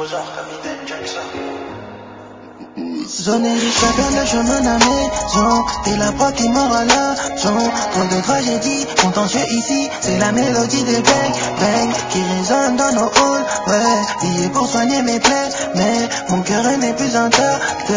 Zoné jusqu'à faire le chemin à maison. T'es la proie qui mord à l'argent. Trop de tragédies, contentieux ici. C'est la mélodie des bang bang qui résonne dans nos halls. Ouais, lié pour soigner mes plaies. Mais mon cœur n'est plus intact.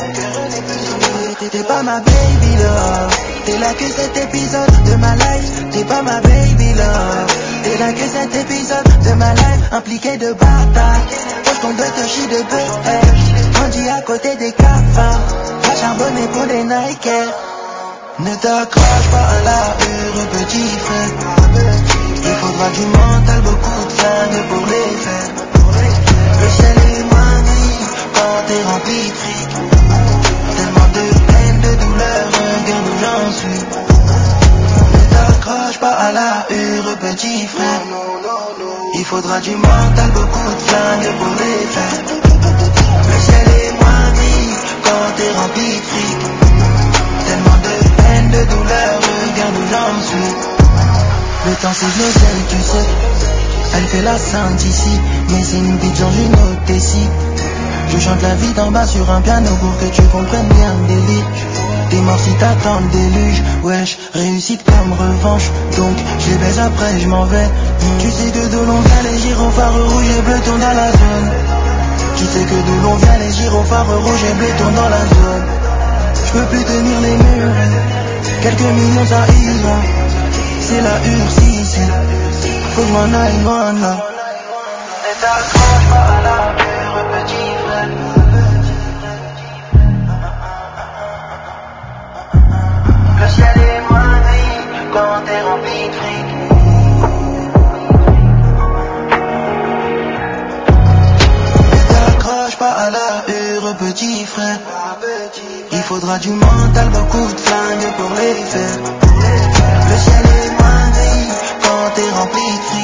T'es pas ma baby love. T'es là que cet épisode de ma life. T'es pas ma baby love. T'es là que cet épisode de ma life. Impliqué de bataille. Poche qu'on doit te chier de bœuf. Grandi à côté des cafards. Va charbonner pour les Nike. Ne t'accroche pas à la hure, petit frère. Il faudra du mental, beaucoup de flingues pour les faire. Le ciel est moins gris quand t'es rempli de fric. Tellement de peine, de douleur, regarde où j'en suis. Ne t'accroche pas à la hure, petit frère. Il faudra du mental, beaucoup de flingues pour les faire. Le ciel est moins gris quand t'es rempli de fric. Tellement de peine, de douleur, regarde où j'en suis. Le temps c'est de l'oseille, tu sais. Elle fait la sainte ici, mais c'est une bite genre une autre ici. Je chante la vie d'en bas sur un piano pour que tu comprennes bien le délire. T'es mort si t'attends le déluge, wesh, réussite comme revanche. Donc je les baise après je m'en vais. Tu sais que de l'on vient les gyrophares rouges et bleus tournent dans la zone. Tu sais que de l'on vient les gyrophares rouges et bleus tournent dans la zone. Je peux plus tenir les murs, quelques millions ça ira. C'est la urce ici, faut que je m'en aille loin là. Ne t'accroche pas à la hure, petit frère. Le ciel est moins gris quand t'es rempli de fric. Ne t'accroche pas à la hure, petit frère. Il faudra du mental, beaucoup de flingues pour les faire. Le ciel est moins gris quand t'es rempli de fric.